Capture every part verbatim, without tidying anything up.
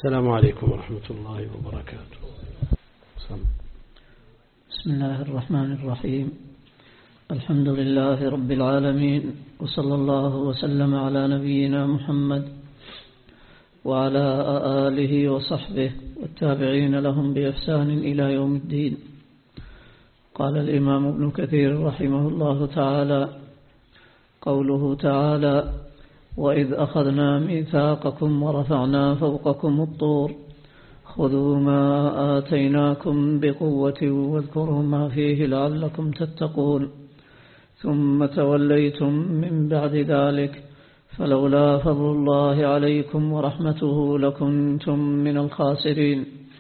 السلام عليكم ورحمة الله وبركاته. بسم الله الرحمن الرحيم. الحمد لله رب العالمين، وصلى الله وسلم على نبينا محمد وعلى آله وصحبه والتابعين لهم بإحسان إلى يوم الدين. قال الإمام ابن كثير رحمه الله تعالى: قوله تعالى: وإذ أخذنا ميثاقكم ورفعنا فوقكم الطور خذوا ما آتيناكم بقوة واذكروا ما فيه لعلكم تتقون ثم توليتم من بعد ذلك فلولا فضل الله عليكم ورحمته لكنتم من الخاسرين.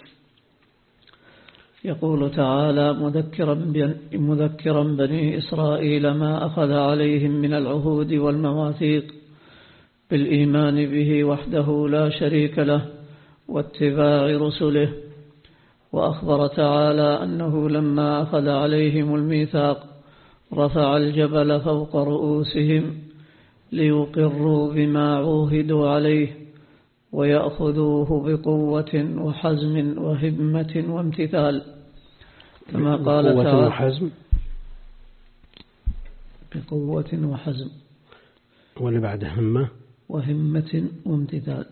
يقول تعالى مذكرا بني إسرائيل ما أخذ عليهم من العهود والمواثيق بالإيمان به وحده لا شريك له واتباع رسله. وأخبر تعالى أنه لما أخذ عليهم الميثاق رفع الجبل فوق رؤوسهم ليقروا بما عوهدوا عليه ويأخذوه بقوة وحزم وهمة وامتثال، كما قال تعالى: وحزم بقوة وحزم، واللي بعد همة وهمة وامتثال.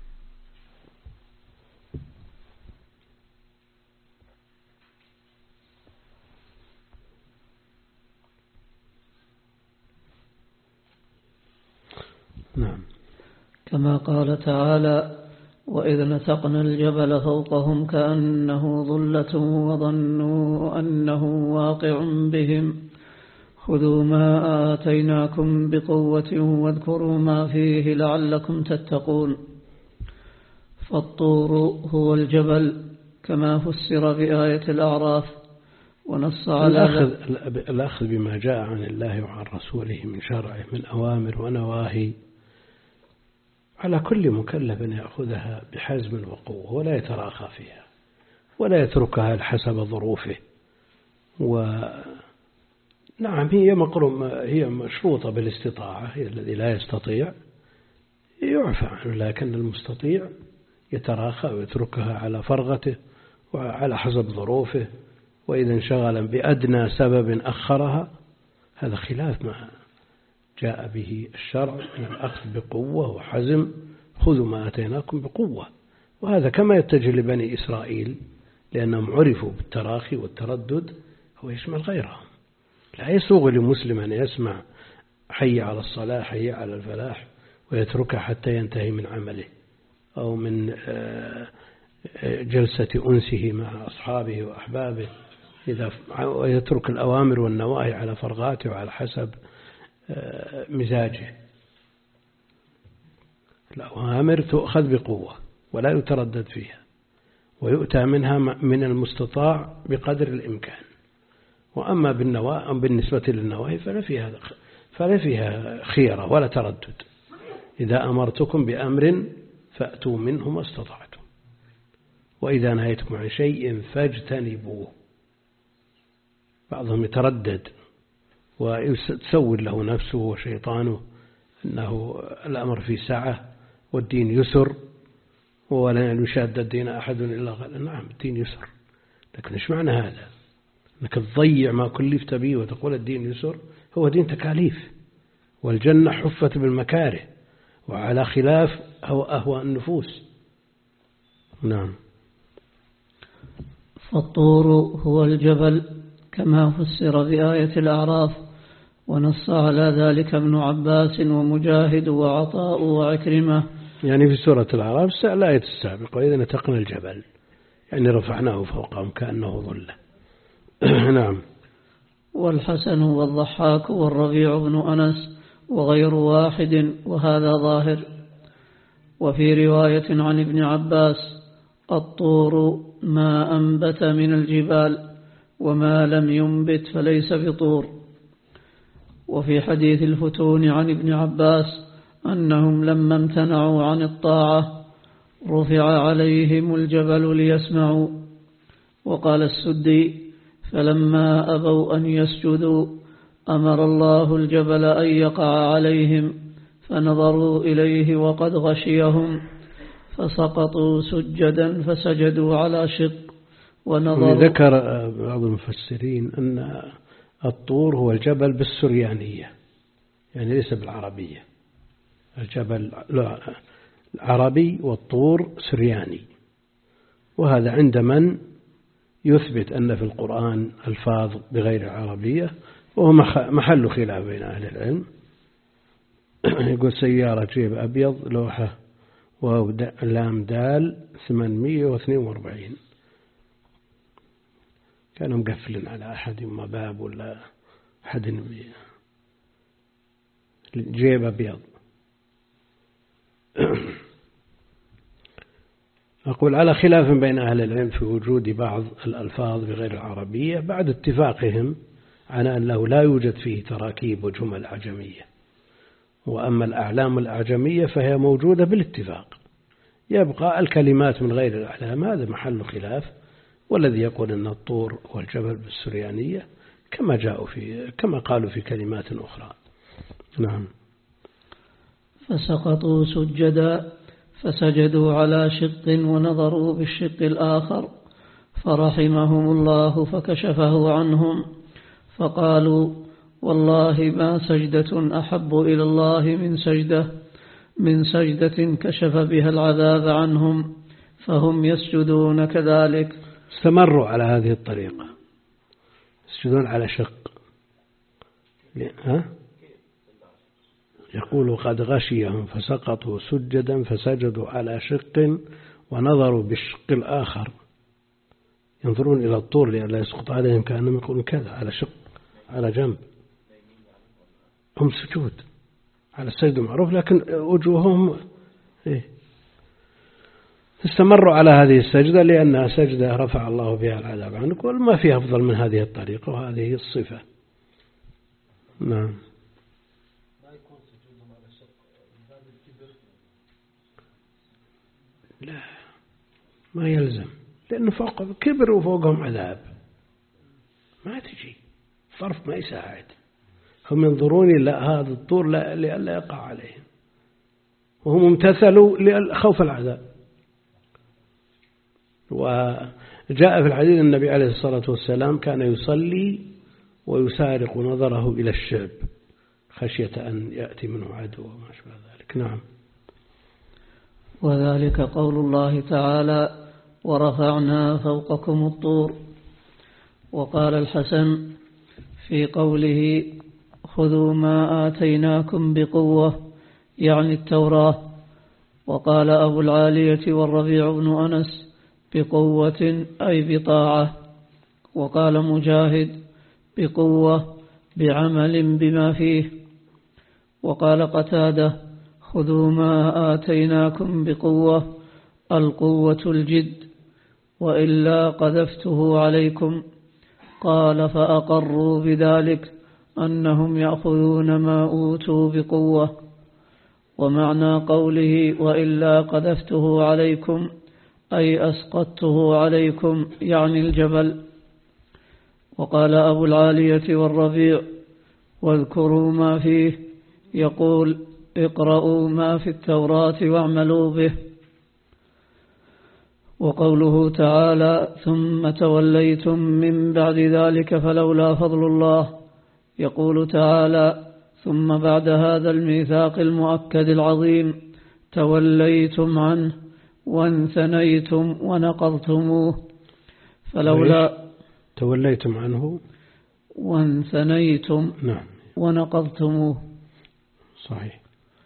نعم. كما قال تعالى: وإذ نتقنا الجبل فوقهم كأنه ظلة وظنوا أنه واقع بهم خذوا ما آتيناكم بقوة واذكروا ما فيه لعلكم تتقون. فالطور هو الجبل كما فسر بآية الأعراف، ونص على الأخذ, الأخذ بما جاء عن الله وعن رسوله من شرعه من أوامر ونواهي على كل مكلف أن يأخذها بحزم وقوة ولا يتراخى فيها ولا يتركها حسب ظروفه. ونعم هي مقرم هي مشروطة بالاستطاعة، هي الذي لا يستطيع يعفى عنه، لكن المستطيع يتراخى ويتركها على فرغته وعلى حسب ظروفه، وإذا انشغل بأدنى سبب أخرها. هذا خلاف ما جاء به الشرع من الأخذ بقوة وحزم، خذوا ما أتيناكم بقوة. وهذا كما يتجه لبني إسرائيل لأنهم عرفوا بالتراخي والتردد، هو يشمل غيرهم. لا يسوغ لمسلم أن يسمع حي على الصلاة حي على الفلاح ويتركها حتى ينتهي من عمله أو من جلسة أنسه مع أصحابه وأحبابه، إذا ويترك الأوامر والنواهي على فرغاته وعلى حسب مزاجه. الأوامر تؤخذ بقوة ولا يتردد فيها، ويؤتى منها من المستطاع بقدر الإمكان. وأما بالنسبة للنواهي فلا فيها فلا فيها خيرة ولا تردد. إذا أمرتكم بأمر فأتوا منه ما استطعتم، وإذا نهيتكم عن شيء فاجتنبوه. بعضهم يتردد ويتسول له نفسه وشيطانه أنه الأمر في سعة والدين يسر ولا يشاد الدين أحد إلا قال نعم الدين يسر، لكن إيش معنى هذا؟ أنك تضيع ما كلفت به وتقول الدين يسر؟ هو دين تكاليف، والجنة حفت بالمكاره وعلى خلاف هو أهوى النفوس. نعم. فالطور هو الجبل كما فسر بآية الأعراف، ونص على ذلك ابن عباس ومجاهد وعطاء وعكرمة. يعني في سورة الأعراف الآية السابقة وإذا نتقنا الجبل يعني رفعناه فوقهم كأنه ظلة. نعم. والحسن والضحاك والربيع بن أنس وغير واحد، وهذا ظاهر. وفي رواية عن ابن عباس: الطور ما أنبت من الجبال وما لم ينبت فليس بطور. وفي حديث الفتون عن ابن عباس أنهم لما امتنعوا عن الطاعة رفع عليهم الجبل ليسمعوا. وقال السدي: فلما أبوا أن يسجدوا أمر الله الجبل أن يقع عليهم فنظروا إليه وقد غشيهم فسقطوا سجدا فسجدوا على شق ونظروا. ذكر بعض المفسرين أن الطور هو الجبل بالسريانية، يعني ليس بالعربية. الجبل عربي والطور سرياني، وهذا عند من يثبت أن في القرآن ألفاظ بغير العربية، وهو محل خلاف بين أهل العلم. يقول سيارة جيب أبيض لوحة واو لام دال ثمانمائة واثنين وأربعين، كانوا مقفلين على أحد ما باب ولا أحد جيب أبيض. أقول على خلاف بين أهل العلم في وجود بعض الألفاظ بغير العربية بعد اتفاقهم على أنه لا يوجد فيه تراكيب وجمل أعجمية، وأما الأعلام الأعجمية فهي موجودة بالاتفاق. يبقى الكلمات من غير الأعلام هذا محل خلاف، والذي يقول أن الطور هو الجبل بالسريانية كما جاءوا في كما قالوا في كلمات أخرى. نعم. فسقطوا سجدا فسجدوا على شق ونظروا بالشق الآخر فرحمهم الله فكشفه عنهم، فقالوا والله ما سجدة أحب إلى الله من سجدة من سجدة كشف بها العذاب عنهم، فهم يسجدون كذلك. استمروا على هذه الطريقة، يسجدون على شق. ها؟ يقول قد غشيهم فسقطوا سجدا فسجدوا على شق ونظروا بالشق الآخر، ينظرون إلى الطور لئلا يسقط عليهم كأنهم يقولون كذا على شق على جنب. هم سجود على السجد معروف، لكن وجوههم إيه؟ استمروا على هذه السجدة لأنها سجدة رفع الله بها العذاب عنك، وما فيها أفضل من هذه الطريقة وهذه الصفة. نعم. لا ما يلزم، لأنه فوق كبر وفوقهم عذاب، ما تجي الظرف ما يساعد. هم ينظرون إلى هذا الطور لئلا يقع عليهم، وهم امتثلوا لخوف العذاب. وجاء في الحديث النبي عليه الصلاة والسلام كان يصلي ويسارق نظره إلى الشعب خشية أن يأتي منه عدو وما شابه ذلك. نعم. وذلك قول الله تعالى ورفعنا فوقكم الطور. وقال الحسن في قوله خذوا ما آتيناكم بقوة يعني التوراة. وقال أبو العالية والربيع بن أنس بقوة أي بطاعة. وقال مجاهد بقوة بعمل بما فيه. وقال قتادة خذوا ما آتيناكم بقوة القوة الجد وإلا قذفته عليكم. قال فأقروا بذلك أنهم يأخذون ما أوتوا بقوة. ومعنى قوله وإلا قذفته عليكم أي أسقطته عليكم يعني الجبل. وقال أبو العالية والربيع واذكروا ما فيه يقول اقرأوا ما في التوراة واعملوا به. وقوله تعالى ثم توليتم من بعد ذلك فلولا فضل الله يقول تعالى ثم بعد هذا الميثاق المؤكد العظيم توليتم عنه وانثنيتم ونقضتموه. فلولا توليتم عنه وانثنيتم نعم ونقضتموه. صحيح.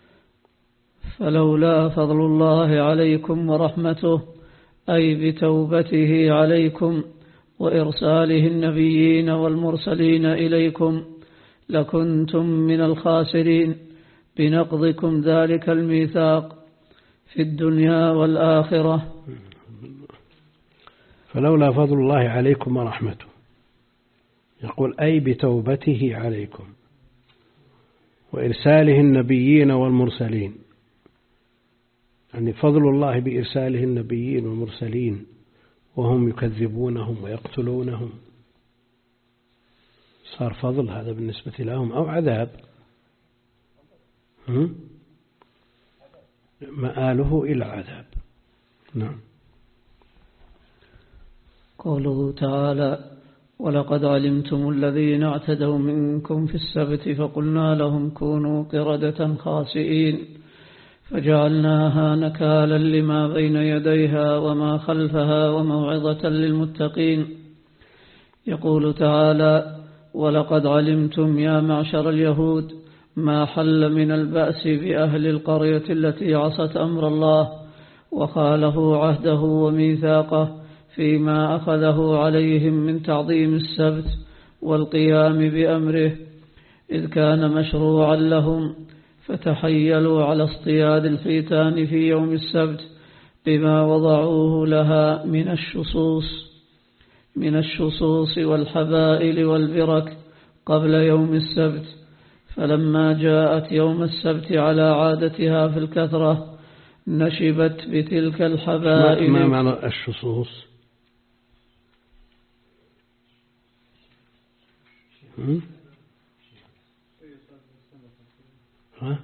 فلولا فضل الله عليكم ورحمته أي بتوبته عليكم وإرساله النبيين والمرسلين إليكم لكنتم من الخاسرين بنقضكم ذلك الميثاق في الدنيا والآخرة. فلولا فضل الله عليكم ورحمته يقول أي بتوبته عليكم وإرساله النبيين والمرسلين، يعني فضل الله بإرساله النبيين والمرسلين وهم يكذبونهم ويقتلونهم، صار فضل هذا بالنسبة لهم أو عذاب؟ مآله إلى عذاب. نعم. قوله تعالى: ولقد علمتم الذين اعتدوا منكم في السبت فقلنا لهم كونوا قردة خاسئين فجعلناها نكالا لما بين يديها وما خلفها وموعظة للمتقين. يقول تعالى: ولقد علمتم يا معشر اليهود ما حل من البأس بأهل القرية التي عصت أمر الله وخالفوا عهده وميثاقه فيما أخذه عليهم من تعظيم السبت والقيام بأمره، إذ كان مشروعا لهم، فتحيلوا على اصطياد الحيتان في يوم السبت بما وضعوه لها من الشصوص من الشصوص والحبائل والبرك قبل يوم السبت، فلما جاءت يوم السبت على عادتها في الكثرة نشبت بتلك الحبائل. ما معنى الشصوص؟ ها؟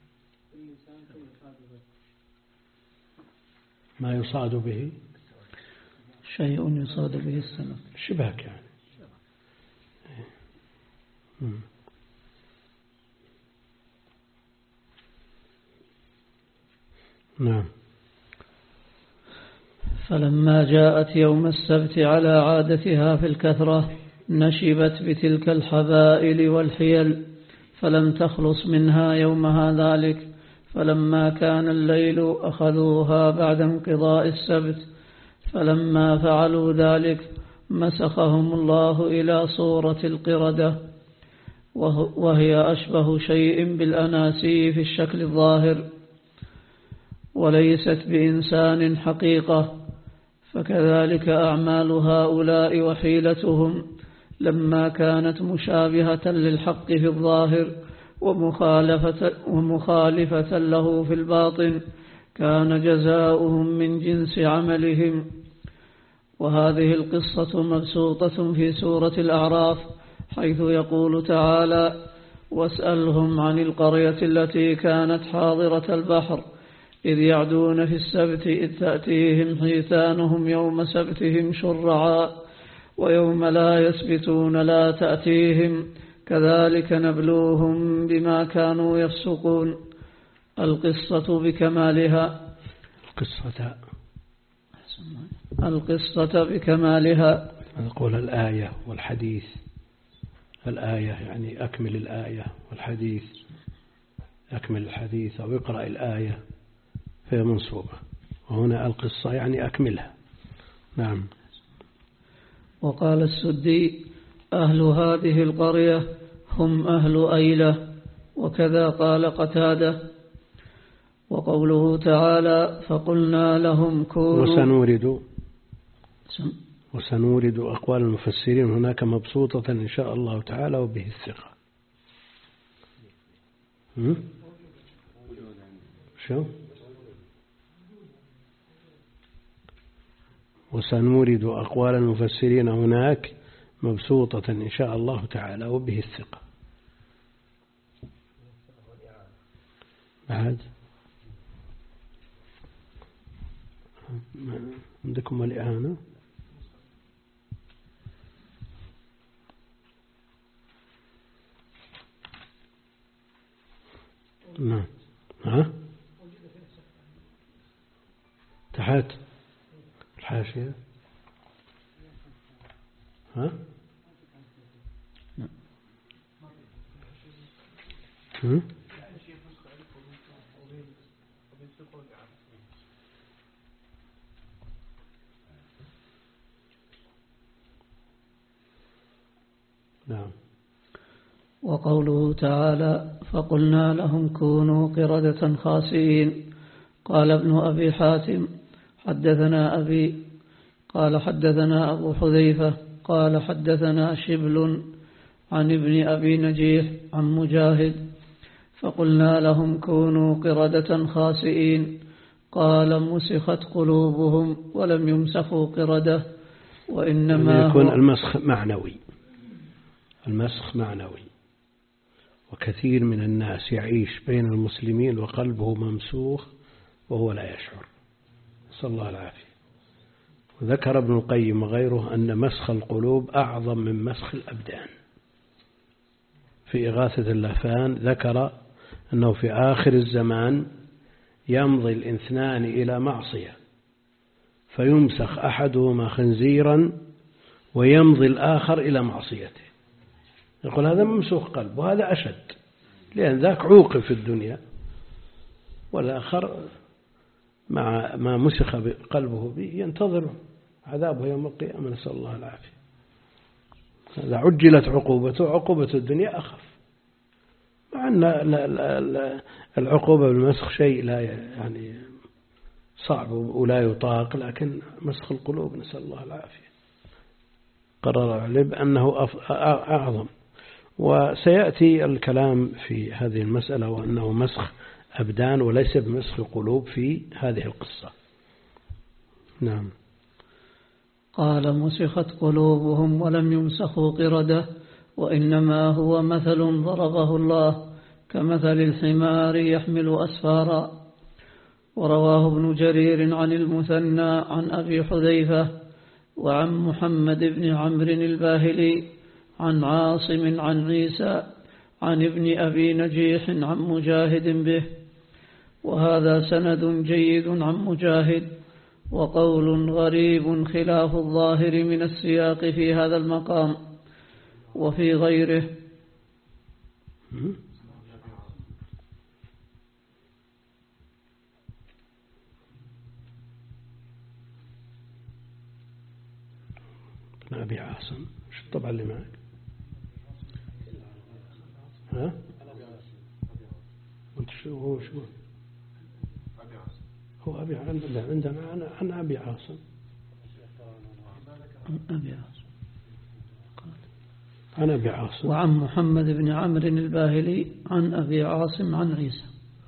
ما يصاد به شيء يصاد به السمك، شباك يعني. نعم. فلما جاءت يوم السبت على عادتها في الكثرة نشبت بتلك الحبائل والحيل، فلم تخلص منها يومها ذلك، فلما كان الليل أخذوها بعد انقضاء السبت، فلما فعلوا ذلك مسخهم الله إلى صورة القردة، وهي أشبه شيء بالأناسي في الشكل الظاهر، وليست بإنسان حقيقة. فكذلك أعمال هؤلاء وحيلتهم لما كانت مشابهة للحق في الظاهر ومخالفة, ومخالفة له في الباطن كان جزاؤهم من جنس عملهم. وهذه القصة مبسوطة في سورة الأعراف، حيث يقول تعالى: واسألهم عن القرية التي كانت حاضرة البحر إذ يعدون في السبت إذ تأتيهم حيتانهم يوم سبتهم شرعا ويوم لا يسبتون لا تأتيهم كذلك نبلوهم بما كانوا يفسقون. القصة بكمالها القصة القصة بكمالها نقول الآية والحديث. الآية يعني أكمل الآية، والحديث أكمل الحديث أو اقرأ الآية فهي منصوبة، وهنا القصة يعني أكملها. نعم. وقال السدي: أهل هذه القرية هم أهل أيلة، وكذا قال قتادة. وقوله تعالى: فقلنا لهم كونوا. وسنورد وسنورد أقوال المفسرين هناك مبسوطة إن شاء الله تعالى وبه الثقة. شو؟ وسنورد أقوال المفسرين هناك مبسوطة إن شاء الله تعالى وبه الثقة. بعد عندكم الإعانة؟ نعم. ها؟ تحت الحاشية. ها؟ هم؟ نعم. وقوله تعالى: فقلنا لهم كونوا قردة خاسئين. قال ابن أبي حاتم: حدثنا أبي قال حدثنا أبو حذيفة قال حدثنا شبل عن ابن أبي نجيح عن مجاهد: فقلنا لهم كونوا قردة خاسئين. قال: مسخت قلوبهم ولم يمسخوا قردة، وإنما يكون المسخ معنوي. المسخ معنوي، وكثير من الناس يعيش بين المسلمين وقلبه ممسوخ وهو لا يشعر. نسأل الله العافية. وذكر ابن القيم وغيره أن مسخ القلوب أعظم من مسخ الأبدان. في إغاثة اللهفان ذكر أنه في آخر الزمان يمضي الاثنان إلى معصية فيمسخ أحدهما خنزيرا ويمضي الآخر إلى معصيته. يقول هذا ممسوخ قلب وهذا أشد، لأن ذاك عوقب في الدنيا والآخر مع ما مسخ قلبه به ينتظر عذابه يوم القيامة، نسأل الله العافية. هذا عجلت عقوبته، عقوبة الدنيا أخف، مع أن العقوبة بالمسخ شيء لا يعني صعب ولا يطاق، لكن مسخ القلوب نسأل الله العافية قرر العلم أنه أعظم. وسيأتي الكلام في هذه المسألة وأنه مسخ أبدان وليس بمسخ قلوب في هذه القصة. نعم. قال مسخت قلوبهم ولم يمسخوا قردة، وإنما هو مثل ضربه الله كمثل الحمار يحمل أسفارا. ورواه ابن جرير عن المثنى عن أبي حذيفة وعن محمد بن عمرو الباهلي عن عاصم عن عيسى عن ابن أبي نجيح عن مجاهد به، وهذا سند جيد عن مجاهد، وقول غريب خلاف الظاهر من السياق في هذا المقام وفي غيره. أبي عاصم شو الطبع اللي معك؟ ها؟ وانت شو هو شو؟ هو أبي عاصم عندنا أنا عن أبي عاصم. أبي عاصم عن أبي عاصم وعن محمد بن عمرو الباهلي عن أبي عاصم عن عيسى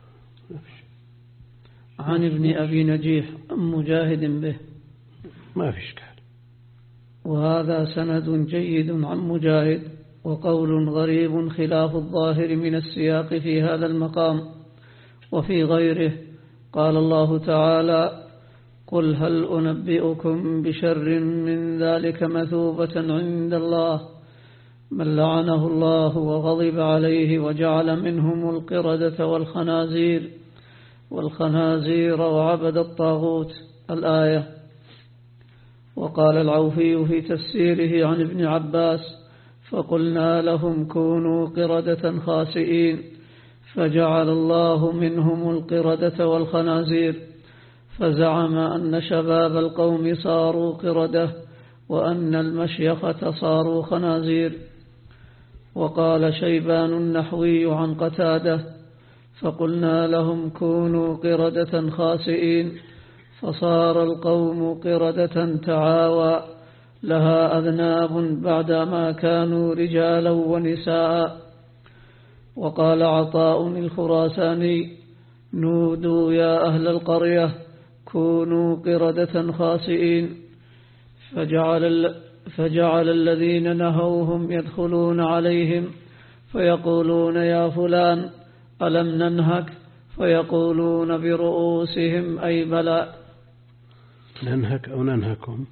عن ابن أبي نجيح مجاهد به، ما في إشكال. وهذا سند جيد عن مجاهد، وقول غريب خلاف الظاهر من السياق في هذا المقام وفي غيره. قال الله تعالى: قل هل أنبئكم بشر من ذلك مثوبة عند الله من لعنه الله وغضب عليه وجعل منهم القردة والخنازير والخنازير وعبد الطاغوت. الآية. وقال العوفي في تفسيره عن ابن عباس: فقلنا لهم كونوا قردة خاسئين فجعل الله منهم القردة والخنازير، فزعم أن شباب القوم صاروا قردة وأن المشيخة صاروا خنازير. وقال شيبان النحوي عن قتادة: فقلنا لهم كونوا قردة خاسئين فصار القوم قردة تعاوى لها أذناب بعدما كانوا رجالا ونساء. وقال عطاء الخراساني: نودوا يا أهل القرية كونوا قردة خاسئين، فجعل, فجعل الذين نهوهم يدخلون عليهم فيقولون يا فلان ألم ننهك، فيقولون برؤوسهم أي بلى. ننهك أو ننهكم؟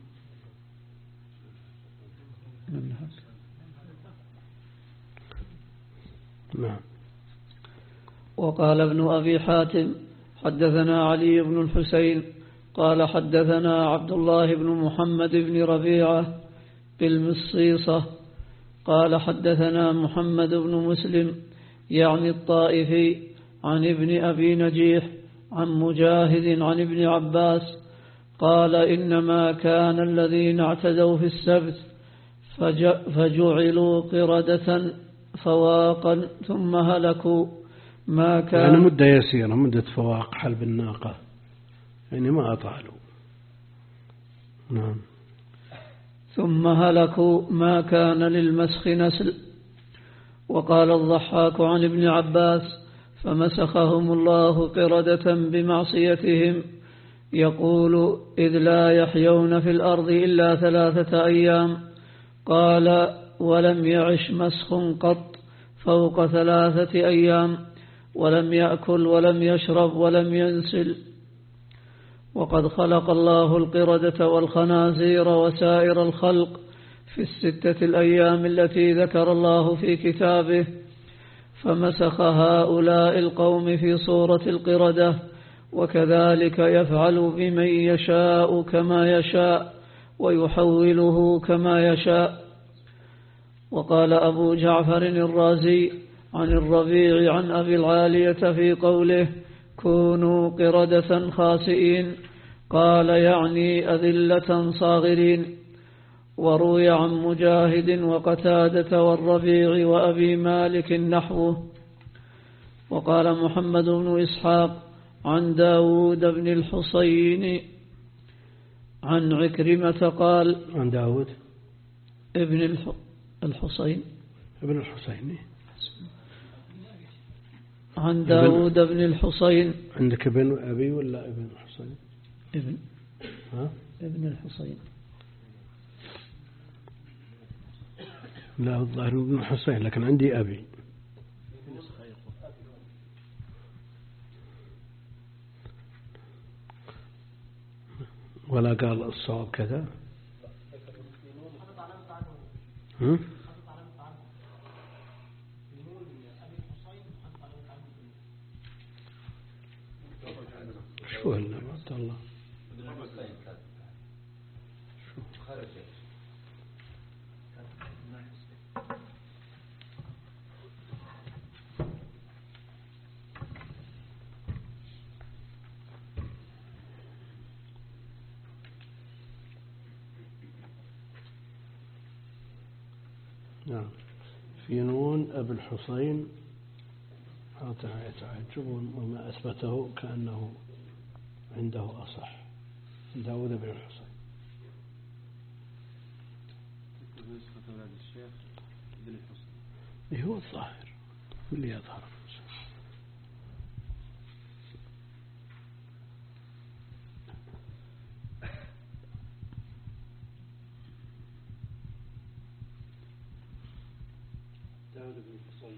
ننهك. نعم. وقال ابن أبي حاتم: حدثنا علي بن الحسين قال حدثنا عبد الله بن محمد بن ربيعة بالمصيصة قال حدثنا محمد بن مسلم يعني الطائفي عن ابن أبي نجيح عن مجاهد عن ابن عباس قال: إنما كان الذين اعتدوا في السبت فجعلوا قردة فواقا ثم هلكوا ما كان يعني مدة يسيرة، مدة فواق حلب الناقة، يعني ما أطالوا. نعم. ثم هلكوا ما كان للمسخ نسل. وقال الضحاك عن ابن عباس: فمسخهم الله قردة بمعصيتهم، يقول: إذ لا يحيون في الأرض إلا ثلاثة أيام. قال: ولم يعش مسخ قط فوق ثلاثة أيام، ولم يأكل ولم يشرب ولم ينسل. وقد خلق الله القردة والخنازير وسائر الخلق في الستة الأيام التي ذكر الله في كتابه، فمسخ هؤلاء القوم في صورة القردة، وكذلك يفعل بمن يشاء كما يشاء ويحوله كما يشاء. وقال أبو جعفر الرازي عن الربيع عن أبي العالية في قوله كونوا قردة خاسئين، قال يعني أذلة صاغرين. وروي عن مجاهد وقتادة والربيع وأبي مالك نحوه. وقال محمد بن إسحاق عن داود بن الحصين عن عكرمة قال عن داود ابن الحصين ابن الحصين عن داود بن الحصين. عندك ابن أبي ولا ابن الحصين؟ ابن ها؟ ابن الحصين. لا الظاهر ابن الحصين، لكن عندي أبي. ولا قال الصواب كذا؟ هم؟ شو هلا عبد الله؟ نعم، في نون أبي الحصين يتعجبون وما أثبته كأنه عنده أصح. داود بن الحصين هو الظاهر اللي يظهر. داود بن الحصين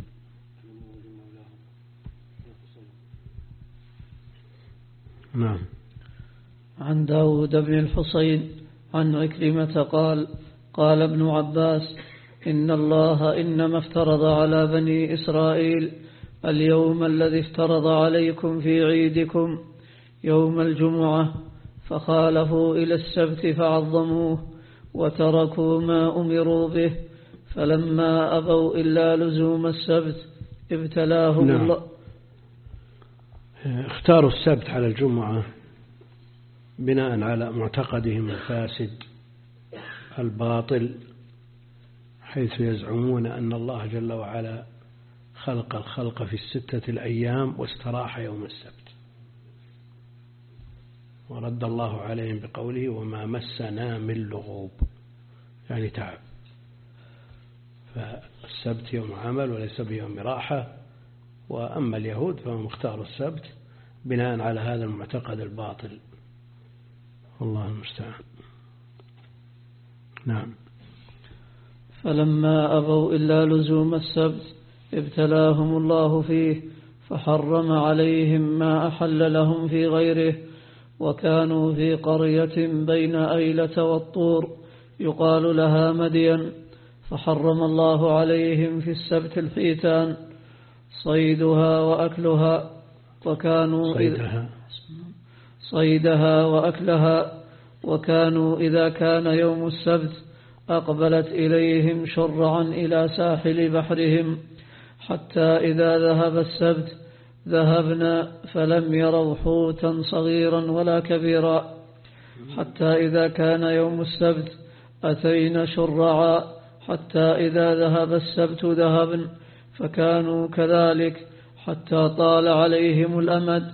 نعم. عن داود بن الحصين عن عكرمة قال قال ابن عباس إن الله إنما افترض على بني إسرائيل اليوم الذي افترض عليكم في عيدكم يوم الجمعة، فخالفوا إلى السبت فعظموه وتركوا ما أمروا به، فلما أبوا إلا لزوم السبت ابتلاهم نعم. الله. اختاروا السبت على الجمعة بناء على معتقدهم الفاسد الباطل، حيث يزعمون أن الله جل وعلا خلق الخلق في الستة الأيام واستراح يوم السبت، ورد الله عليهم بقوله وما مسنا من لغوب، يعني تعب. فالسبت يوم عمل وليس بيوم راحة. وأما اليهود فهم اختاروا السبت بناء على هذا المعتقد الباطل، والله المستعان. نعم. فلما أبوا إلا لزوم السبت ابتلاهم الله فيه، فحرم عليهم ما أحل لهم في غيره. وكانوا في قرية بين أيلة والطور يقال لها مدين، فحرم الله عليهم في السبت الحيتان صيدها وأكلها، وكانوا صيدها صيدها وأكلها وكانوا إذا كان يوم السبت أقبلت إليهم شرعا إلى ساحل بحرهم، حتى إذا ذهب السبت ذهبنا فلم يروا حوتا صغيرا ولا كبيرا، حتى إذا كان يوم السبت أتينا شرعا، حتى إذا ذهب السبت ذهبن، فكانوا كذلك حتى طال عليهم الأمد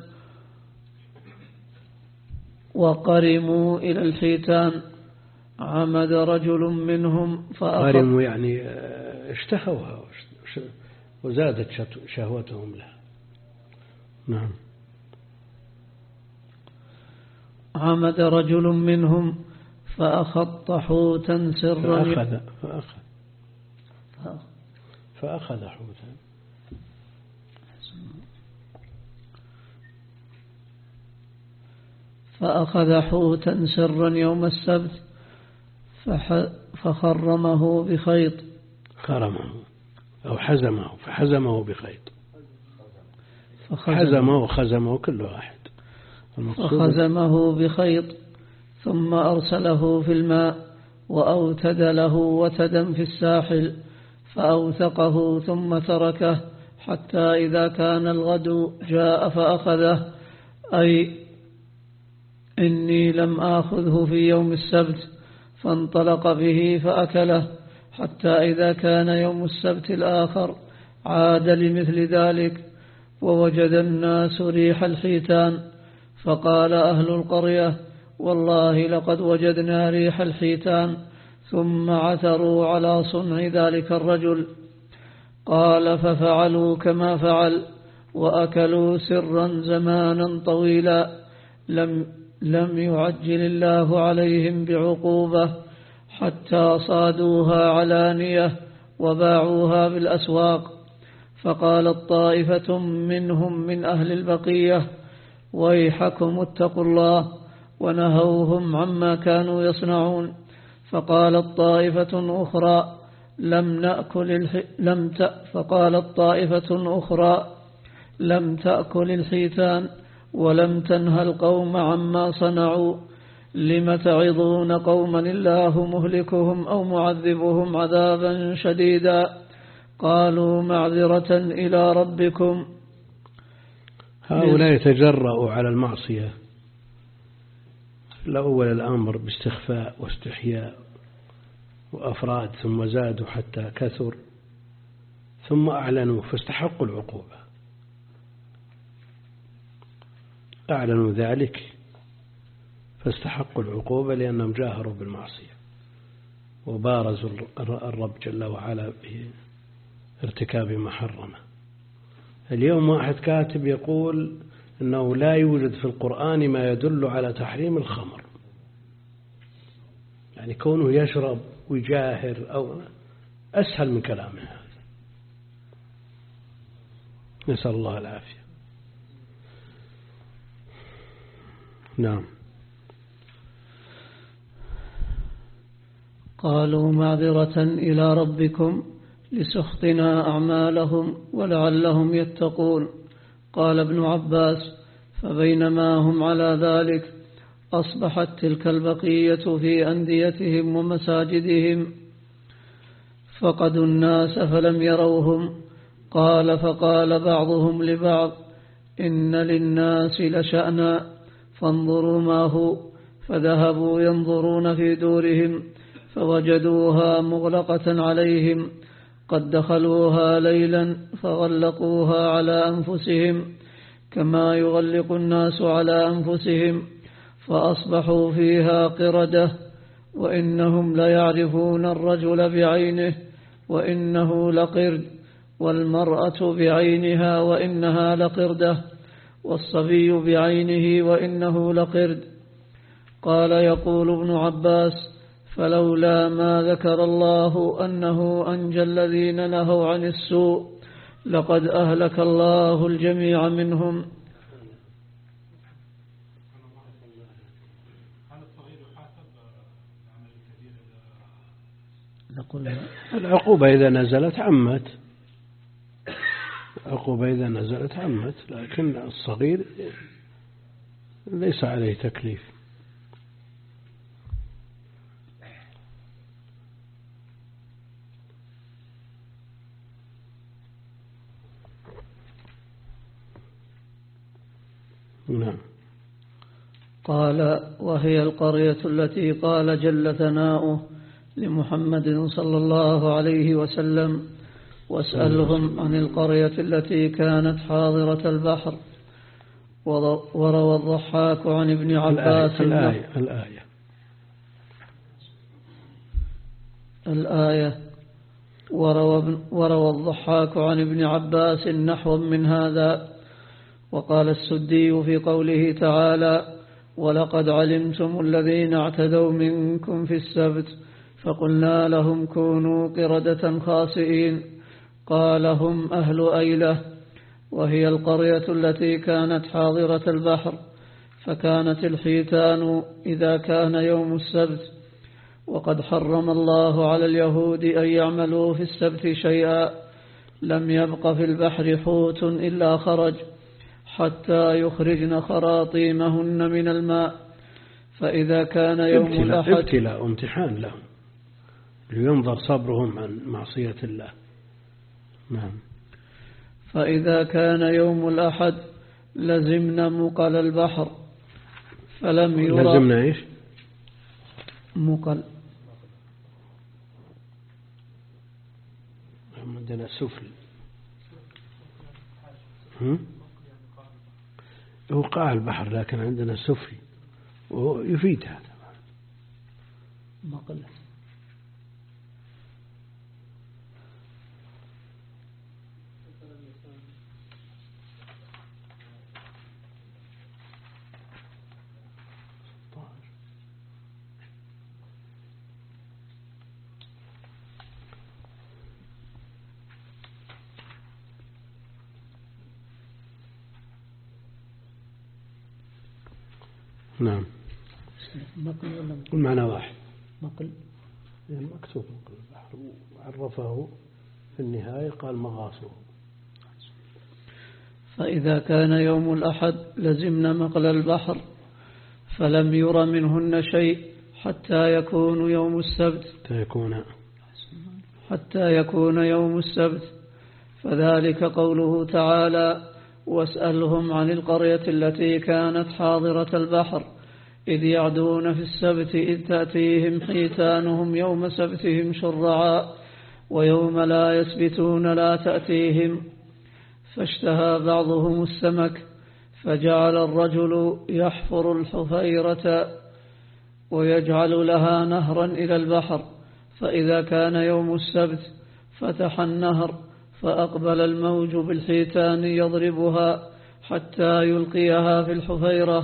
وقرموا إلى الحيتان. عمد رجل منهم فأخذ قرموا يعني اشتهوها وزادت شهوتهم لها. نعم. عمد رجل منهم فأخط حوتا سرا فأخذ فأخذ فأخذ حوتا فأخذ حوتا سرا يوم السبت فخرمه بخيط خرمه أو حزمه فحزمه بخيط حزمه وخزمه كل واحد فخزمه بخيط ثم أرسله في الماء وأوتد له وتدا في الساحل فأوثقه ثم تركه حتى إذا كان الغد جاء فأخذه، أي إني لم آخذه في يوم السبت، فانطلق به فأكله حتى إذا كان يوم السبت الآخر عاد لمثل ذلك ووجد الناس ريح الحيتان، فقال أهل القرية والله لقد وجدنا ريح الحيتان، ثم عثروا على صنع ذلك الرجل. قال ففعلوا كما فعل وأكلوا سرا زمانا طويلا، لم, لم يعجل الله عليهم بعقوبة حتى صادوها علانية وباعوها بالأسواق. فقالت طائفة منهم من أهل البقية ويحكم اتقوا الله، ونهوهم عما كانوا يصنعون. فقالت طائفة أخرى لم نأكل الح... لم ت... فقالت طائفة أخرى لم تأكل الحيتان ولم تنهى القوم عما صنعوا، لم تعظون قوما الله مهلكهم أو معذبهم عذابا شديدا؟ قالوا معذرة إلى ربكم. هؤلاء يتجرؤوا على المعصية الأول الأمر باستخفاء واستحياء وأفراد، ثم زادوا حتى كثر، ثم أعلنوا فاستحقوا العقوبة. أعلنوا ذلك فاستحقوا العقوبة لأنهم جاهروا بالمعصية وبارزوا الرب جل وعلا بارتكاب ما حرمه. اليوم واحد كاتب يقول أنه لا يوجد في القرآن ما يدل على تحريم الخمر، يعني كونه يشرب ويجاهر أو أسهل من كلامه هذا. نسأل الله العافية. نعم. قالوا معذرة إلى ربكم لسخطنا أعمالهم ولعلهم يتقون. قال ابن عباس فبينما هم على ذلك أصبحت تلك البقية في أنديتهم ومساجدهم فقدوا الناس فلم يروهم. قال فقال بعضهم لبعض إن للناس لشأنا فانظروا ما هو، فذهبوا ينظرون في دورهم فوجدوها مغلقة عليهم قد دخلوها ليلا فغلقوها على أنفسهم كما يغلق الناس على أنفسهم، فأصبحوا فيها قردة، وإنهم ليعرفون الرجل بعينه وإنه لقرد، والمرأة بعينها وإنها لقردة، والصبي بعينه وإنه لقرد. قال يقول ابن عباس فلولا ما ذكر الله أنه أنجى الذين نهوا عن السوء لقد أهلك الله الجميع منهم. العقوبة إذا نزلت عمت، العقوبة إذا نزلت عمت، لكن الصغير ليس عليه تكليف. نعم. قال وهي القرية التي قال جل ثناؤه لمحمد صلى الله عليه وسلم واسألهم عن القرية التي كانت حاضرة البحر. وروى الضحاك عن ابن عباس الآية الآية الآية وروى, وروى الضحاك عن ابن عباس نحو من هذا. وقال السدي في قوله تعالى ولقد علمتم الذين اعتدوا منكم في السبت فقلنا لهم كونوا قردة خاسئين. قال هم أهل أيلة، وهي القرية التي كانت حاضرة البحر، فكانت الحيتان إذا كان يوم السبت، وقد حرم الله على اليهود أن يعملوا في السبت شيئا، لم يبق في البحر حوت إلا خرج حتى يخرجن خراطيمهن من الماء. فإذا كان يوم ابتلاء الأحد ابتلاء امتحان لهم لينظر صبرهم عن معصية الله. نعم. فإذا كان يوم الأحد لزمنا مقل البحر فلم يرى. لزمنا إيش؟ مقل. عندنا السفل. هو قاع البحر لكن عندنا السفل ويفيد هذا. مقل. نعم. كل معنى واحد. مقل. يعني مكتوب مقل البحر وعرفه في النهاية قال مغاصه. فإذا كان يوم الأحد لزمنا مقل البحر فلم ير منهن شيء حتى يكون يوم السبت حتى يكون حتى يكون يوم السبت. فذلك قوله تعالى: واسألهم عن القرية التي كانت حاضرة البحر إذ يعدون في السبت إذ تأتيهم حيتانهم يوم سبتهم شرعا ويوم لا يسبتون لا تأتيهم. فاشتهى بعضهم السمك فجعل الرجل يحفر الحفيرة ويجعل لها نهرا إلى البحر، فإذا كان يوم السبت فتح النهر فأقبل الموج بالحيتان يضربها حتى يلقيها في الحفيرة،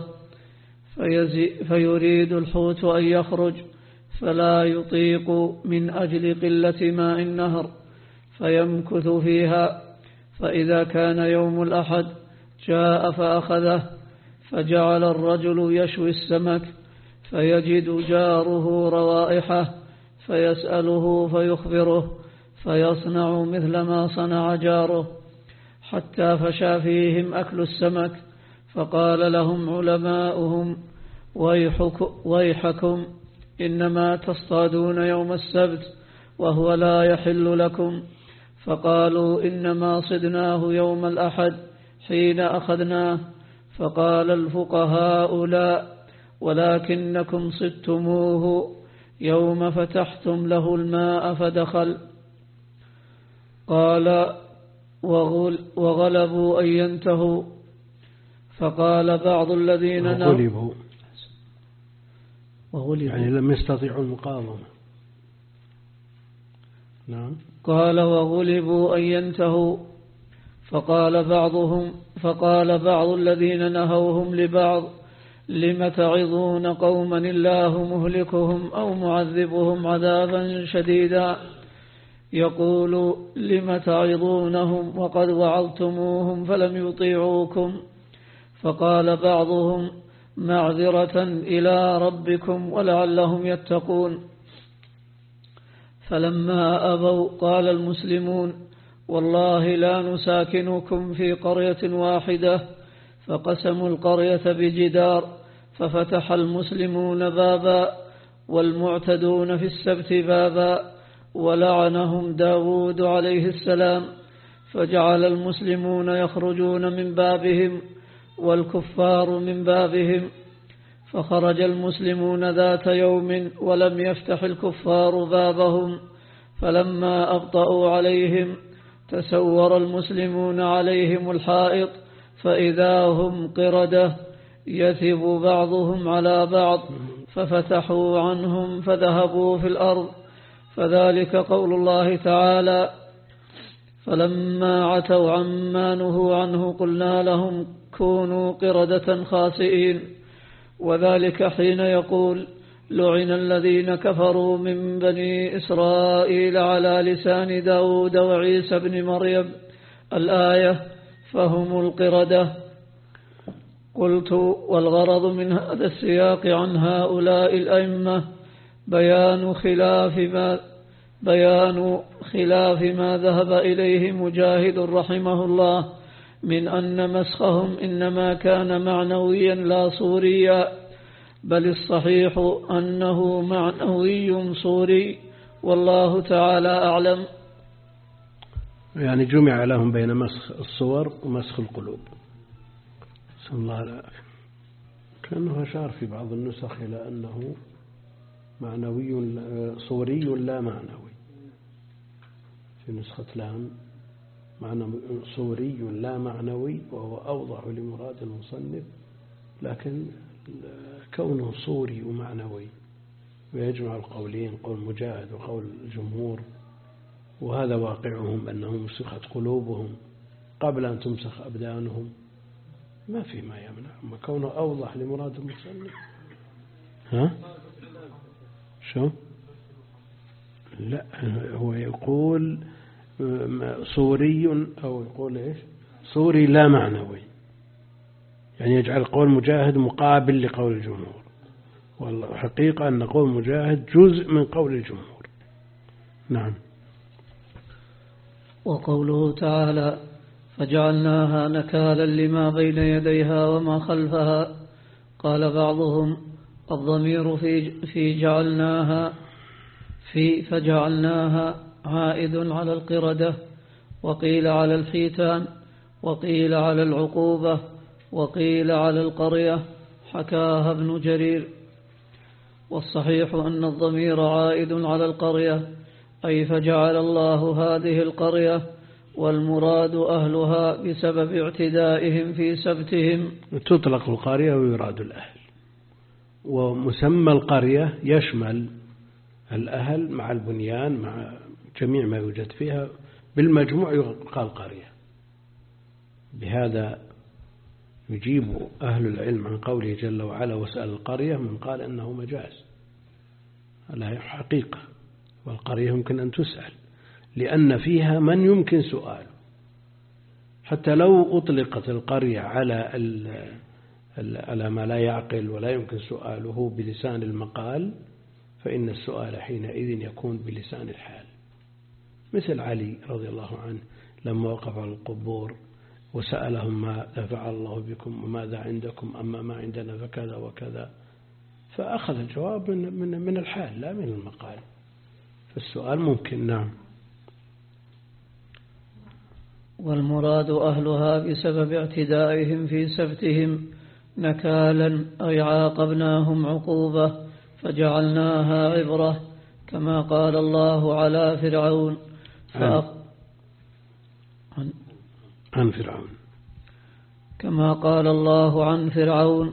فيريد الحوت أن يخرج فلا يطيق من أجل قلة ماء النهر فيمكث فيها. فإذا كان يوم الأحد جاء فأخذه، فجعل الرجل يشوي السمك فيجد جاره روائحه فيسأله فيخبره فيصنع مثل ما صنع جاره، حتى فشى فيهم أكل السمك. فقال لهم علماؤهم: ويحكم إنما تصطادون يوم السبت وهو لا يحل لكم. فقالوا: إنما صدناه يوم الأحد حين أخذناه. فقال الفقهاء: لا، ولكنكم صدتموه يوم فتحتم له الماء فدخل. قال: وغلبوا أن ينتهوا. فقال بعض الذين غلبوا وغلبوا يعني لم يستطيعوا المقاومة. نعم. قال: وغلبوا أن ينتهوا. فقال بعضهم فقال بعض الذين نهوهم لبعض: لم تعظون قوما الله مهلكهم أو معذبهم عذابا شديدا؟ يقول: لم تعظونهم وقد وعظتموهم فلم يطيعوكم. فقال بعضهم: معذرة إلى ربكم ولعلهم يتقون. فلما أبوا قال المسلمون: والله لا نساكنكم في قرية واحدة. فقسموا القرية بجدار، ففتح المسلمون بابا والمعتدون في السبت بابا، ولعنهم داود عليه السلام. فجعل المسلمون يخرجون من بابهم والكفار من بابهم. فخرج المسلمون ذات يوم ولم يفتح الكفار بابهم، فلما أبطأوا عليهم تسور المسلمون عليهم الحائط فإذا هم قردة يثب بعضهم على بعض، ففتحوا عنهم فذهبوا في الأرض. فذلك قول الله تعالى: فلما عتوا عما نهوا عنه قلنا لهم كونوا قردة خاسئين. وذلك حين يقول: لعن الذين كفروا من بني إسرائيل على لسان داود وعيسى بن مريم الآية، فهم القردة. قلت: والغرض من هذا السياق عن هؤلاء الأئمة بيان خلاف ما بيان خلاف ما ذهب إليه مجاهد رحمه الله من أن مسخهم إنما كان معنويا لا صوريا، بل الصحيح أنه معنوي صوري، والله تعالى أعلم. يعني جمع لهم بين مسخ الصور ومسخ القلوب. صلى الله عليه وسلم. كأنه أشار في بعض النسخ إلى أنه معنوي صوري لا معنوي، في نسخة لام معنى صوري لا معنوي، وهو أوضح لمراد المصنف، لكن كونه صوري ومعنوي ويجمع القولين، قول مجاهد وقول الجمهور، وهذا واقعهم أنهم مسخت قلوبهم قبل أن تمسخ أبدانهم، ما في ما يمنع، ما كونه أوضح لمراد المصنف. ها شو لا، هو يقول صوري أو يقول إيش صوري لا معنوي، يعني يجعل قول مجاهد مقابل لقول الجمهور، والحقيقة أن قول مجاهد جزء من قول الجمهور. نعم. وقوله تعالى: فجعلناها نكالا لما بين يديها وما خلفها. قال بعضهم: الضمير في في جعلناها في فجعلناها عائد على القردة، وقيل على الحيتان، وقيل على العقوبة، وقيل على القرية، حكاها ابن جرير. والصحيح أن الضمير عائد على القرية، أي فجعل الله هذه القرية، والمراد أهلها بسبب اعتدائهم في سبتهم. تطلق القرية ويراد الأهل، ومسمى القرية يشمل الأهل مع البنيان مع جميع ما يوجد فيها، بالمجموع يقال قرية. بهذا يجيب أهل العلم عن قوله جل وعلا: وسأل القرية، من قال أنه مجاز، لا حقيقة، والقرية يمكن أن تسأل لأن فيها من يمكن سؤاله. حتى لو أطلقت القرية على على ما لا يعقل ولا يمكن سؤاله بلسان المقال، فإن السؤال حينئذ يكون بلسان الحال، مثل علي رضي الله عنه لما وقف على القبور وسألهم: ماذا فعل الله بكم وماذا عندكم؟ أما ما عندنا فكذا وكذا، فأخذ الجواب من من من الحال لا من المقال، فالسؤال ممكن. نعم. والمراد أهلها بسبب اعتدائهم في سبتهم نكالا، أي عاقبناهم عقوبة فجعلناها عبرة، كما قال الله على فرعون عن, عن, عن فرعون كما قال الله عن فرعون: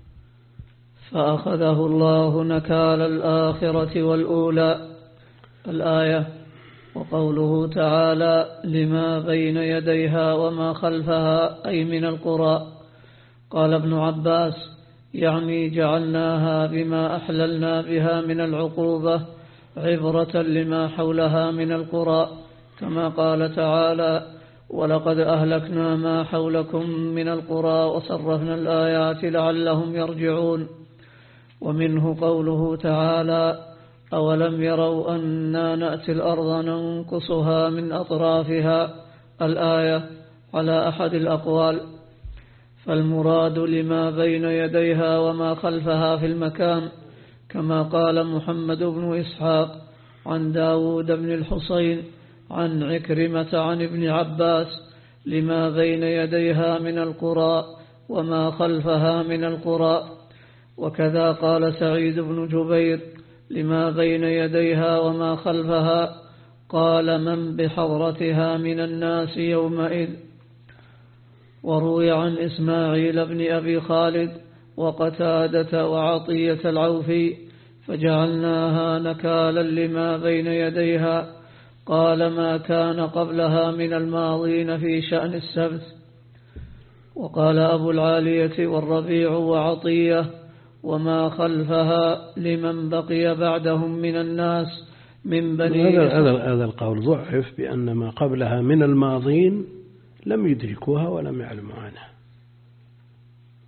فأخذه الله نكال الآخرة والأولى. الآية. وقوله تعالى: لما بين يديها وما خلفها، أي من القرى. قال ابن عباس: يعني جعلناها بما أحللنا بها من العقوبة عبرة لما حولها من القرى، كما قال تعالى: ولقد أهلكنا ما حولكم من القرى وصرفنا الآيات لعلهم يرجعون. ومنه قوله تعالى: أولم يروا أنا نأتي الأرض ننقصها من أطرافها. الآية على أحد الأقوال. فالمراد لما بين يديها وما خلفها في المكان، كما قال محمد بن إسحاق عن داود بن الحصين عن عكرمة عن ابن عباس: لما بين يديها من القرى وما خلفها من القرى. وكذا قال سعيد بن جبير: لما بين يديها وما خلفها، قال: من بحضرتها من الناس يومئذ. وروي عن إسماعيل بن أبي خالد وقتادة وعطية العوفي: فجعلناها نكالا لما بين يديها، قال: ما كان قبلها من الماضين في شأن السبت. وقال أبو العالية والربيع وعطية: وما خلفها لمن بقي بعدهم من الناس من بني. هذا هذا القول ضعف بأن ما قبلها من الماضين لم يدركوها ولم يعلموا عنها،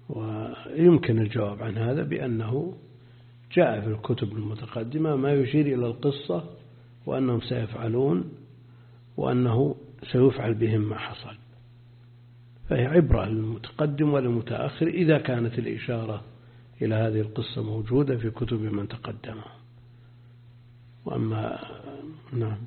ويمكن الجواب عن هذا بأنه جاء في الكتب المتقدمة ما يشير إلى القصة وأنهم سيفعلون وأنه سيفعل بهم ما حصل، فهي عبرة للمتقدم وللمتأخر إذا كانت الإشارة إلى هذه القصة موجودة في كتب من تقدمها. وأما نعم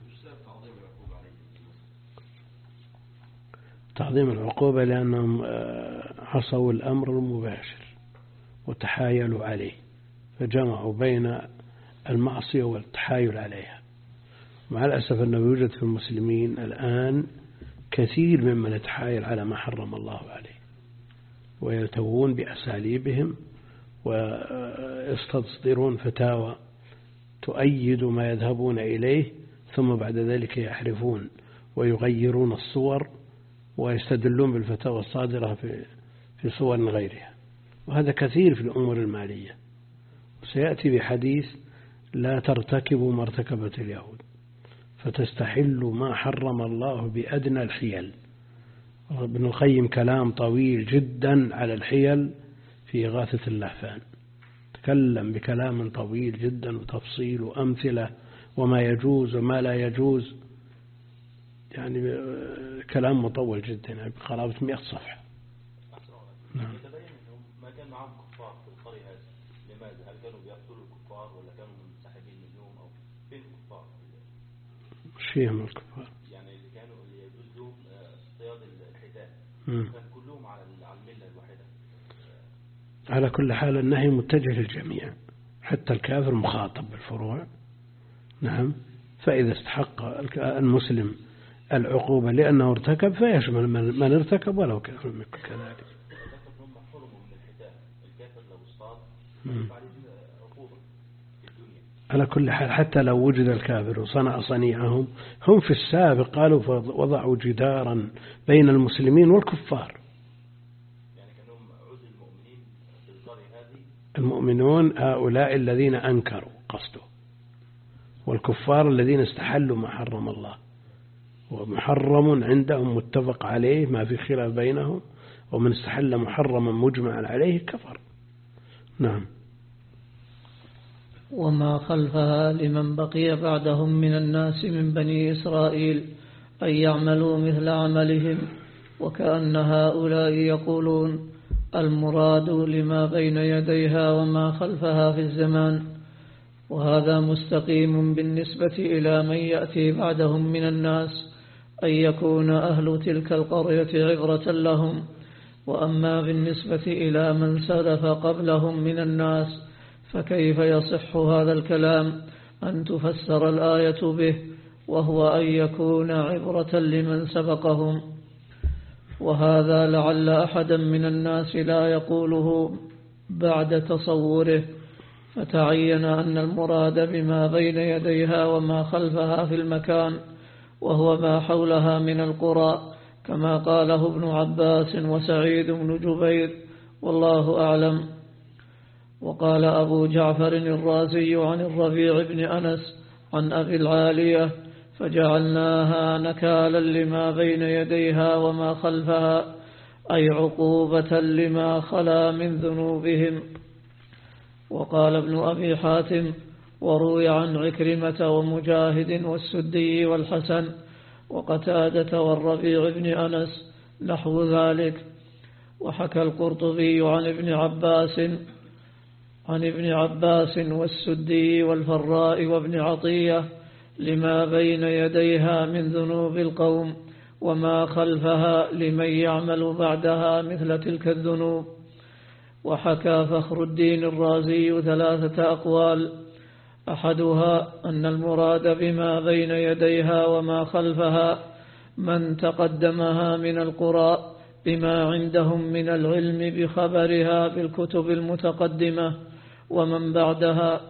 تعظيم العقوبة لأنهم عصوا الأمر المباشر وتحايلوا عليه، فجمعوا بين المعصية والتحايل عليها. مع الأسف أنه يوجد في المسلمين الآن كثير ممن يتحايل على ما حرم الله عليه ويلتوون بأساليبهم ويستصدرون فتاوى تؤيد ما يذهبون إليه، ثم بعد ذلك يحرفون ويغيرون الصور ويستدلون بالفتاوى الصادرة في في صور غيرها، وهذا كثير في الأمور المالية. وسيأتي بحديث لا ترتكبوا ما ارتكبت اليهود فتستحلوا ما حرم الله بأدنى الحيل. ابن القيم كلام طويل جدا على الحيل في إغاثة اللهفان، تكلم بكلام طويل جدا وتفصيل وأمثلة وما يجوز وما لا يجوز، يعني كلام مطول جدا، يعني بقرابة مئة صفحة. نعم. يتبين أنهم ما كان معهم كفار في القرية هذه، لماذا؟ هل كانوا بيقتلوا الكفار ولا كانوا منسحبين منهم أو فين الكفار؟ شيهم الكفار يعني اللي كانوا اللي يجوز لهم اصطياد الحيتان كان كلهم على الملة الواحدة. على كل حال النهي متجه للجميع، حتى الكافر مخاطب بالفروع. نعم. فإذا استحق المسلم العقوبة لأنه ارتكب فيشمل من ارتكب ولو كان كذلك. على كل حال حتى لو وجد الكافر وصنع صنيعهم، هم في السابق قالوا وضعوا جدارا بين المسلمين والكفار. يعني كانوا عود المؤمنين في القرية هذه. المؤمنون هؤلاء الذين أنكروا قصده، والكفار الذين استحلوا ما حرم الله، ومحرم عندهم متفق عليه ما في خلاف بينهم، ومن استحل محرما مجمعا عليه كفر. نعم. وما خلفها لمن بقي بعدهم من الناس من بني إسرائيل أن يعملوا مثل عملهم، وكأن هؤلاء يقولون المراد لما بين يديها وما خلفها في الزمان، وهذا مستقيم بالنسبة إلى من يأتي بعدهم من الناس أن يكون أهل تلك القرية عبرة لهم. وأما بالنسبة إلى من سلف قبلهم من الناس فكيف يصح هذا الكلام أن تفسر الآية به، وهو أن يكون عبرة لمن سبقهم. وهذا لعل أحدا من الناس لا يقوله بعد تصوره، فتعين أن المراد بما بين يديها وما خلفها في المكان وهو ما حولها من القرى، كما قاله ابن عباس وسعيد بن جبير، والله أعلم. وقال أبو جعفر الرازي عن الربيع بن أنس عن أبي العالية فجعلناها نكالا لما بين يديها وما خلفها، أي عقوبة لما خلا من ذنوبهم. وقال ابن أبي حاتم وروي عن عكرمة ومجاهد والسدي والحسن وقتادة والربيع بن أنس نحو ذلك. وحكى القرطبي عن ابن عباس عن ابن عباس والسدي والفراء وابن عطية لما بين يديها من ذنوب القوم، وما خلفها لمن يعمل بعدها مثل تلك الذنوب. وحكى فخر الدين الرازي ثلاثة أقوال، أحدها أن المراد بما بين يديها وما خلفها من تقدمها من القرى بما عندهم من العلم بخبرها بالكتب المتقدمة، ومن بعدها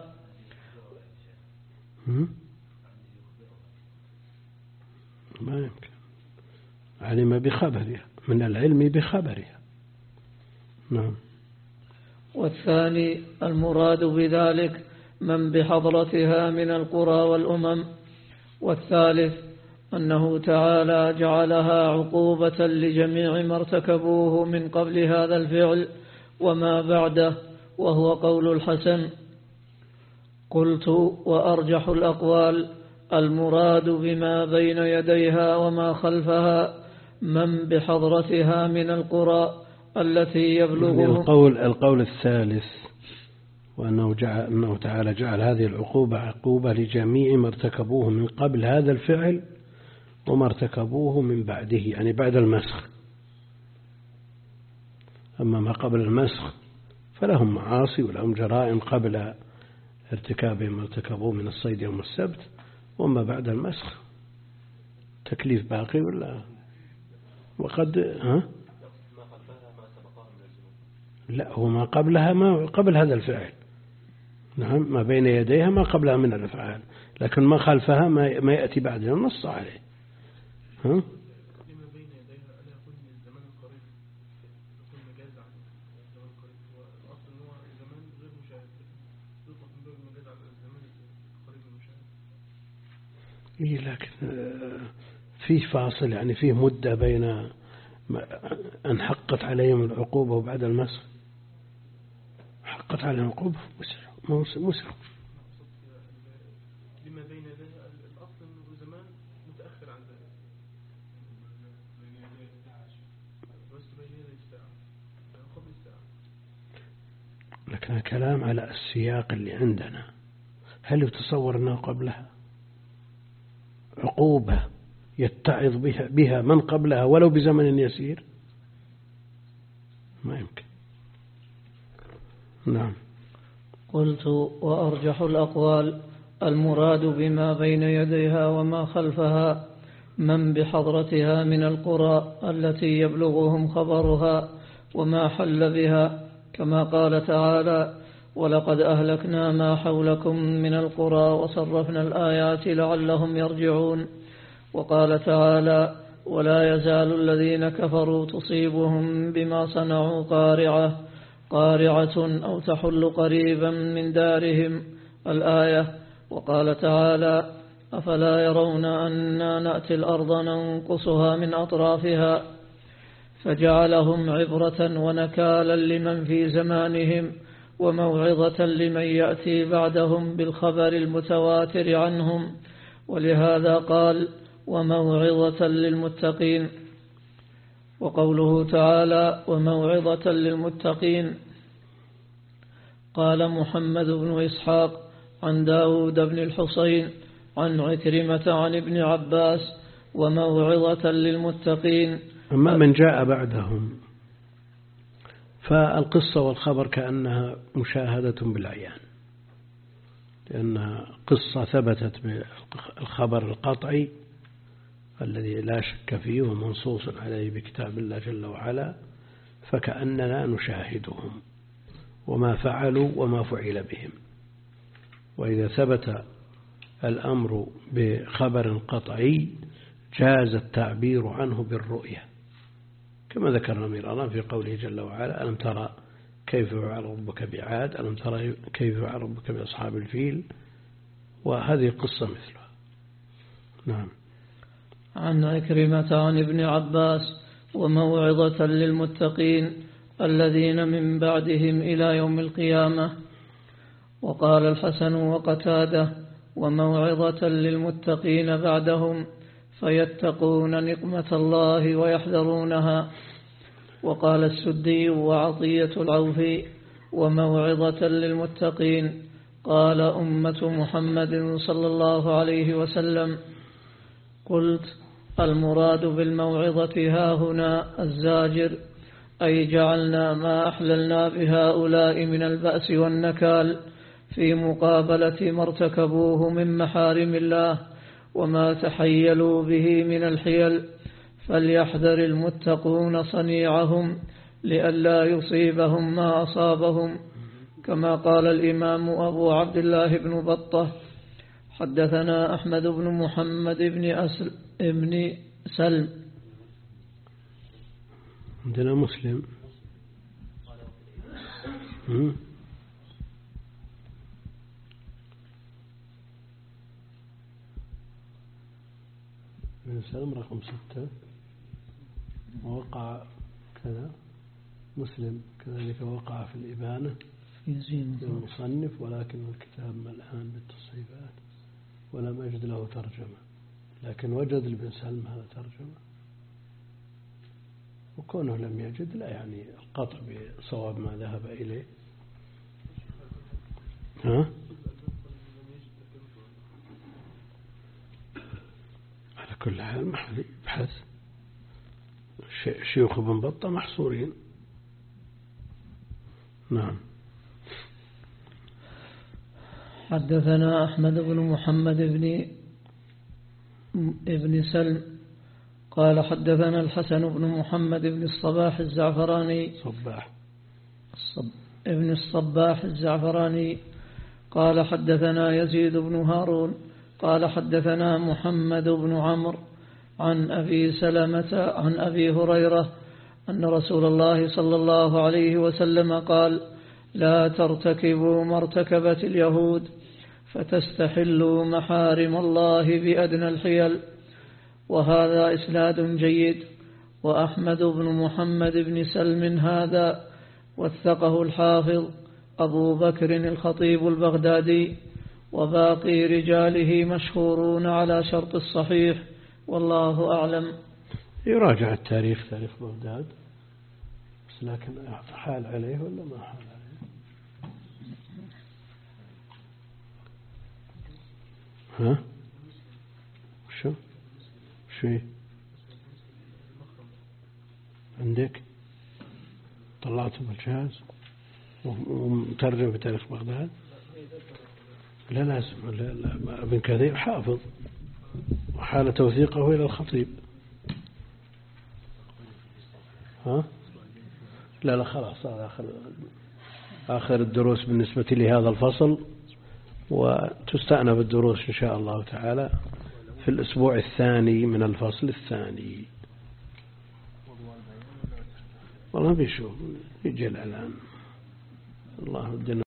ما يمكن علم بخبرها، من العلم بخبرها. نعم. والثاني المراد بذلك من بحضرتها من القرى والأمم. والثالث أنه تعالى جعلها عقوبة لجميع ما ارتكبوه من قبل هذا الفعل، وما بعده، وهو قول الحسن. قلت: وأرجح الأقوال المراد بما بين يديها وما خلفها من بحضرتها من القرى التي يبلغهم. القول, القول الثالث وأنه جعل أنه تعالى جعل هذه العقوبة عقوبة لجميع ما ارتكبوه من قبل هذا الفعل وما ارتكبوه من بعده، يعني بعد المسخ. أما ما قبل المسخ فلهم معاصي ولهم جرائم قبل ارتكابهم ما ارتكبوه من الصيد يوم السبت، وما بعد المسخ تكليف باقي ولا وقد ها؟ لا، هو ما قبلها ما قبل هذا الفعل. نعم، ما بين يديها ما قبلها من الأفعال، لكن ما خلفها ما ما يأتي بعدها النص عليه. ها؟ إيه، لكن فيه فاصل، يعني فيه مدة بين أن حقت عليهم العقوبة وبعد المسخ. حقت عليهم العقوبة مسرع. لما بين ذلك الأصل أنه زمان متأخر عن ذلك، بس بين يدي الساعة قبل الساعة. لكن الكلام على السياق اللي عندنا، هل يتصور أنه قبلها عقوبة يتعظ بها, بها من قبلها ولو بزمن يسير؟ ما يمكن. نعم. قلت: وأرجح الأقوال المراد بما بين يديها وما خلفها من بحضرتها من القرى التي يبلغهم خبرها وما حل بها، كما قال تعالى: ولقد أهلكنا ما حولكم من القرى وصرفنا الآيات لعلهم يرجعون. وقال تعالى: ولا يزال الذين كفروا تصيبهم بما صنعوا قارعة قارعة أو تحل قريبا من دارهم الآية. وقال تعالى: أفلا يرون أنا نأتي الأرض ننقصها من أطرافها، فجعلهم عبرة ونكالا لمن في زمانهم وموعظة لمن يأتي بعدهم بالخبر المتواتر عنهم. ولهذا قال: وموعظة للمتقين. وقوله تعالى: وموعظة للمتقين، قال محمد بن إسحاق عن داود بن الحصين عن عكرمة عن ابن عباس: وموعظة للمتقين. أما من جاء بعدهم فالقصة والخبر كأنها مشاهدة بالعيان، لأنها قصة ثبتت بالخبر القطعي الذي لا شك فيه ومنصوص عليه بكتاب الله جل وعلا، فكأننا نشاهدهم وما فعلوا وما فعل بهم. وإذا ثبت الأمر بخبر قطعي جاز التعبير عنه بالرؤية، كما ذكرنا مرارا في قوله جل وعلا: ألم ترى كيف فعل ربك بعاد، ألم ترى كيف فعل ربك بأصحاب الفيل، وهذه القصة مثلها. نعم. عن عكرمة عن ابن عباس: وموعظة للمتقين الذين من بعدهم إلى يوم القيامة. وقال الحسن وقتادة: وموعظة للمتقين بعدهم فيتقون نقمة الله ويحذرونها. وقال السدي وعطية العوفي: وموعظة للمتقين قال أمة محمد صلى الله عليه وسلم. قلت: المراد بالموعظة ها هنا الزاجر، أي جعلنا ما أحللنا بهؤلاء من البأس والنكال في مقابلة ما ارتكبوه من محارم الله وما تحيلوا به من الحيل، فليحذر المتقون صنيعهم لئلا يصيبهم ما أصابهم. كما قال الإمام أبو عبد الله بن بطة: حدثنا أحمد بن محمد بن أسل ابن سلم. عندنا مسلم. ابن سلم رقم ستة، ووقع كذا مسلم كذلك وقع في الإبانة في زين المصنف، ولكن الكتاب ملآن بالتصحيفات ولم أجد له ترجمة، لكن وجد لابن سلم هذا ترجمة، وكونه لم يجد لا يعني القطع بصواب ما ذهب إليه. ها؟ على كل حال محل يبحث، شيوخ ابن بطة محصورين. نعم. حدثنا أحمد بن محمد بن ابن سلم قال حدثنا الحسن بن محمد بن الصباح الزعفراني صباح الصب ابن الصباح الزعفراني قال حدثنا يزيد بن هارون قال حدثنا محمد بن عمرو عن أبي سلمة عن أبي هريرة أن رسول الله صلى الله عليه وسلم قال: لا ترتكبوا ما ارتكبت اليهود فتستحلوا محارم الله بأدنى الحيل. وهذا إسناد جيد. وأحمد بن محمد بن سلم هذا وثقه الحافظ أبو بكر الخطيب البغدادي، وباقي رجاله مشهورون على شرط الصحيح، والله أعلم. يراجع التاريخ، تاريخ بغداد، بس لكن حال عليه ولا ما حال عليه؟ ها؟ شو؟ شو عندك؟ طلعته بالجهاز ومترجم في تاريخ بغداد؟ لا لازم، لا لا، ابن كثير حافظ وحال توثيقه إلى الخطيب. ها؟ لا لا خلاص، هذا آخر آخر الدروس بالنسبة لهذا الفصل، وتستأنف الدروس إن شاء الله تعالى في الأسبوع الثاني من الفصل الثاني. والله بيشوف يجي الآن الله.